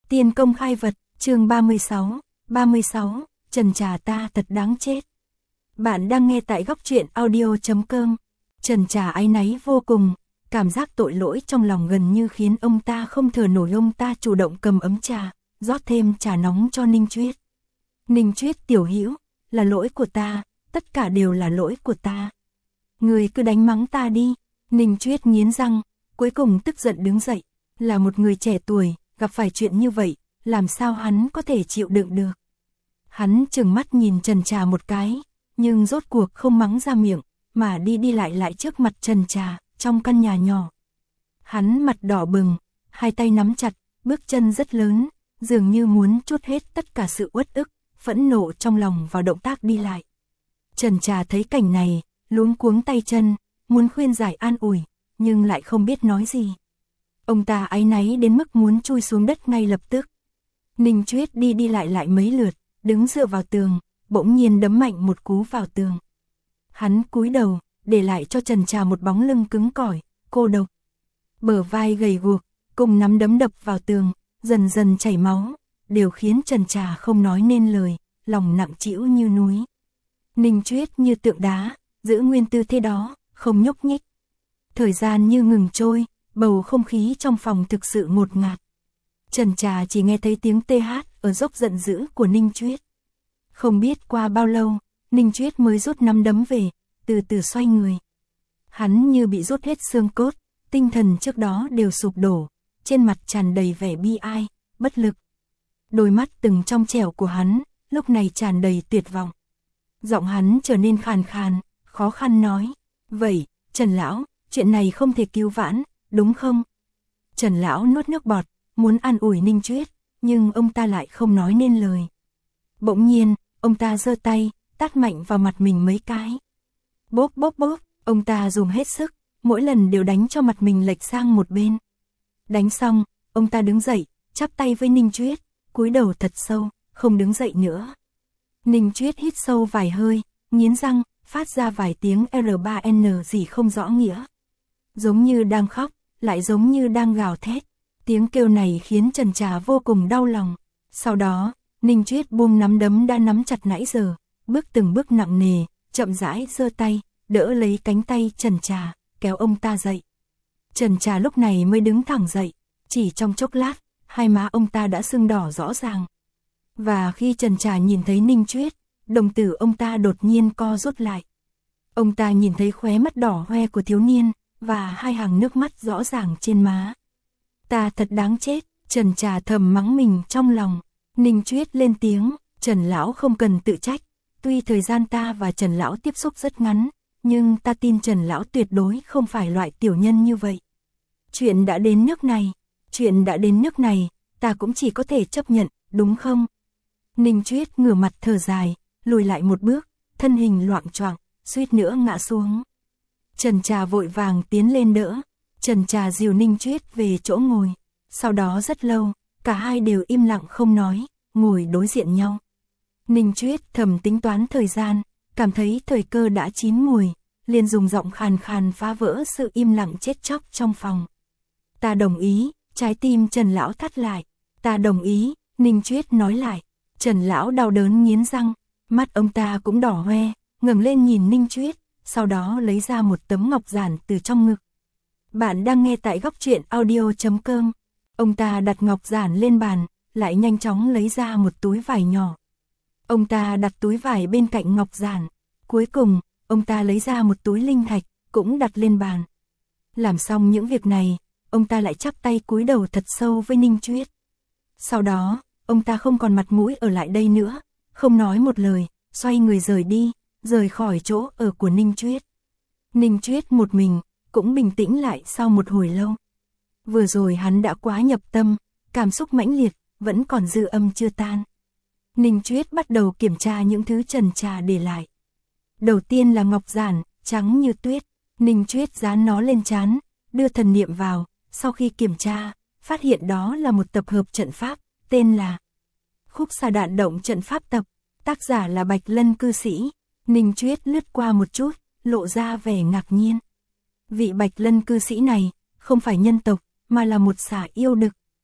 Tiên công khai vật, chương 36, Trần Trà ta thật đáng chết. Bạn đang nghe tại góc truyện audio.com. Trần Trà áy náy vô cùng, cảm giác tội lỗi trong lòng gần như khiến ông ta không thở nổi. Ông ta chủ động cầm ấm trà, rót thêm trà nóng cho Ninh Chuyết. Ninh Chuyết tiểu hữu, là lỗi của ta, tất cả đều là lỗi của ta. Người cứ đánh mắng ta đi. Ninh Chuyết nghiến răng, cuối cùng tức giận đứng dậy. Là một người trẻ tuổi, gặp phải chuyện như vậy, làm sao hắn có thể chịu đựng được. Hắn trừng mắt nhìn Trần Trà một cái, nhưng rốt cuộc không mắng ra miệng, mà đi lại trước mặt Trần Trà, trong căn nhà nhỏ. Hắn mặt đỏ bừng, hai tay nắm chặt, bước chân rất lớn, dường như muốn trút hết tất cả sự uất ức, phẫn nộ trong lòng vào động tác đi lại. Trần Trà thấy cảnh này, luống cuống tay chân, muốn khuyên giải an ủi, nhưng lại không biết nói gì. Ông ta áy náy đến mức muốn chui xuống đất ngay lập tức. Ninh Chuyết đi lại mấy lượt, đứng dựa vào tường, bỗng nhiên đấm mạnh một cú vào tường. Hắn cúi đầu, để lại cho Trần Trà một bóng lưng cứng cỏi, cô độc. Bờ vai gầy guộc, cùng nắm đấm đập vào tường, dần dần chảy máu, đều khiến Trần Trà không nói nên lời, lòng nặng trĩu như núi. Ninh Chuyết như tượng đá, giữ nguyên tư thế đó, không nhúc nhích. Thời gian như ngừng trôi, bầu không khí trong phòng thực sự ngột ngạt. Trần Trà chỉ nghe thấy tiếng tê hát ở dốc giận dữ của Ninh Chuyết. Không biết qua bao lâu, Ninh Chuyết mới rút nắm đấm về, từ từ xoay người. Hắn như bị rút hết xương cốt, tinh thần trước đó đều sụp đổ, trên mặt tràn đầy vẻ bi ai, bất lực. Đôi mắt từng trong trẻo của hắn, lúc này tràn đầy tuyệt vọng. Giọng hắn trở nên khàn khàn, khó khăn nói, vậy, Trần Lão, chuyện này không thể cứu vãn, đúng không? Trần Lão nuốt nước bọt, muốn an ủi Ninh Chuyết, nhưng ông ta lại không nói nên lời. Bỗng nhiên, ông ta giơ tay, tát mạnh vào mặt mình mấy cái. Bốp bốp bốp, ông ta dùng hết sức, mỗi lần đều đánh cho mặt mình lệch sang một bên. Đánh xong, ông ta đứng dậy, chắp tay với Ninh Chuyết, cúi đầu thật sâu, không đứng dậy nữa. Ninh Chuyết hít sâu vài hơi, nghiến răng, phát ra vài tiếng R3N gì không rõ nghĩa. Giống như đang khóc, lại giống như đang gào thét. Tiếng kêu này khiến Trần Trà vô cùng đau lòng. Sau đó, Ninh Chuyết buông nắm đấm đã nắm chặt nãy giờ, bước từng bước nặng nề, chậm rãi giơ tay, đỡ lấy cánh tay Trần Trà, kéo ông ta dậy. Trần Trà lúc này mới đứng thẳng dậy, chỉ trong chốc lát, hai má ông ta đã sưng đỏ rõ ràng. Và khi Trần Trà nhìn thấy Ninh Chuyết, đồng tử ông ta đột nhiên co rút lại. Ông ta nhìn thấy khóe mắt đỏ hoe của thiếu niên, và hai hàng nước mắt rõ ràng trên má. Ta thật đáng chết, Trần Trà thầm mắng mình trong lòng. Ninh Chuyết lên tiếng, Trần Lão không cần tự trách. Tuy thời gian ta và Trần Lão tiếp xúc rất ngắn, nhưng ta tin Trần Lão tuyệt đối không phải loại tiểu nhân như vậy. Chuyện đã đến nước này, ta cũng chỉ có thể chấp nhận, đúng không? Ninh Chuyết ngửa mặt thở dài, lùi lại một bước, thân hình loạng choạng, suýt nữa ngã xuống. Trần Trà vội vàng tiến lên đỡ. Trần Trà dìu Ninh Chuyết về chỗ ngồi. Sau đó rất lâu, cả hai đều im lặng không nói, ngồi đối diện nhau. Ninh Chuyết thầm tính toán thời gian, cảm thấy thời cơ đã chín mùi, liền dùng giọng khàn khàn phá vỡ sự im lặng chết chóc trong phòng. Ta đồng ý, trái tim Trần Lão thắt lại. Ta đồng ý, Ninh Chuyết nói lại. Trần Lão đau đớn nghiến răng, mắt ông ta cũng đỏ hoe, ngẩng lên nhìn Ninh Chuyết, sau đó lấy ra một tấm ngọc giản từ trong ngực. Bạn đang nghe tại góc truyện audio.com. Ông ta đặt ngọc giản lên bàn, lại nhanh chóng lấy ra một túi vải nhỏ. Ông ta đặt túi vải bên cạnh ngọc giản. Cuối cùng, ông ta lấy ra một túi linh thạch, cũng đặt lên bàn. Làm xong những việc này, ông ta lại chắp tay cúi đầu thật sâu với Ninh Chuyết. Sau đó, ông ta không còn mặt mũi ở lại đây nữa, không nói một lời, xoay người rời đi, rời khỏi chỗ ở của Ninh Chuyết. Ninh Chuyết một mình, cũng bình tĩnh lại sau một hồi lâu. Vừa rồi hắn đã quá nhập tâm, cảm xúc mãnh liệt, vẫn còn dư âm chưa tan. Ninh Chuyết bắt đầu kiểm tra những thứ Trần Trà để lại. Đầu tiên là ngọc giản, trắng như tuyết. Ninh Chuyết dán nó lên trán, đưa thần niệm vào, sau khi kiểm tra, phát hiện đó là một tập hợp trận pháp, tên là Khúc Xà Đạn Động Trận Pháp Tập, tác giả là Bạch Lân cư sĩ. Ninh Chuyết lướt qua một chút, lộ ra vẻ ngạc nhiên. Vị Bạch Lân cư sĩ này, không phải nhân tộc, mà là một xà yêu đực.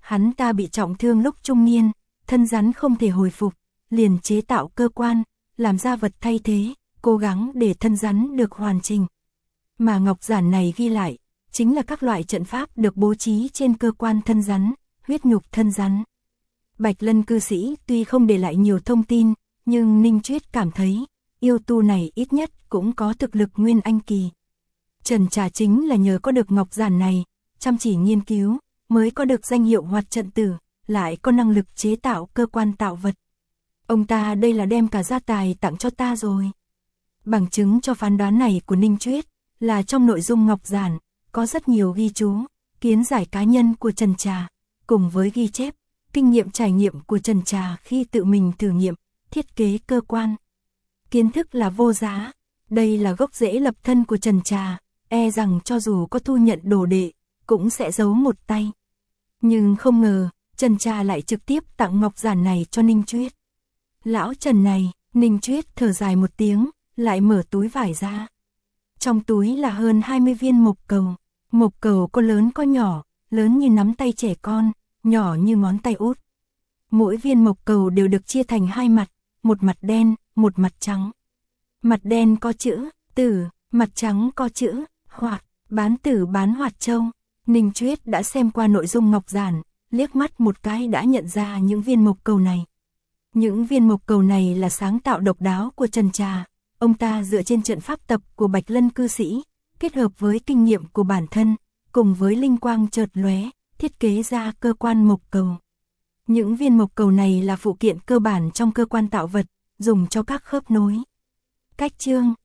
Hắn ta bị trọng thương lúc trung niên, thân rắn không thể hồi phục, liền chế tạo cơ quan, làm ra vật thay thế, cố gắng để thân rắn được hoàn chỉnh. Mà ngọc giản này ghi lại, chính là các loại trận pháp được bố trí trên cơ quan thân rắn, huyết nhục thân rắn. Bạch Lân cư sĩ tuy không để lại nhiều thông tin, nhưng Ninh Chuyết cảm thấy, yêu tu này ít nhất cũng có thực lực nguyên anh kỳ. Trần Trà chính là nhờ có được ngọc giản này, chăm chỉ nghiên cứu, mới có được danh hiệu Hoạt Trận Tử, lại có năng lực chế tạo cơ quan tạo vật. Ông ta đây là đem cả gia tài tặng cho ta rồi. Bằng chứng cho phán đoán này của Ninh Chuyết, là trong nội dung ngọc giản, có rất nhiều ghi chú, kiến giải cá nhân của Trần Trà, cùng với ghi chép, kinh nghiệm trải nghiệm của Trần Trà khi tự mình thử nghiệm, thiết kế cơ quan. Kiến thức là vô giá, đây là gốc rễ lập thân của Trần Trà, e rằng cho dù có thu nhận đồ đệ, cũng sẽ giấu một tay. Nhưng không ngờ, Trần Trà lại trực tiếp tặng ngọc giản này cho Ninh Chuyết. Lão Trần này, Ninh Chuyết thở dài một tiếng, lại mở túi vải ra. Trong túi là hơn 20 viên mộc cầu có lớn có nhỏ, lớn như nắm tay trẻ con, nhỏ như ngón tay út. Mỗi viên mộc cầu đều được chia thành hai mặt, một mặt đen, một mặt trắng. Mặt đen có chữ Tử, mặt trắng có chữ Hoạt, bán tử bán Hoạt Châu. Ninh Chuyết đã xem qua nội dung ngọc giản, liếc mắt một cái đã nhận ra những viên mộc cầu này. Những viên mộc cầu này là sáng tạo độc đáo của Trần Trà, ông ta dựa trên trận pháp tập của Bạch Lân cư sĩ, kết hợp với kinh nghiệm của bản thân, cùng với linh quang chợt lóe, thiết kế ra cơ quan mộc cầu. Những viên mộc cầu này là phụ kiện cơ bản trong cơ quan tạo vật, dùng cho các khớp nối. Cách chương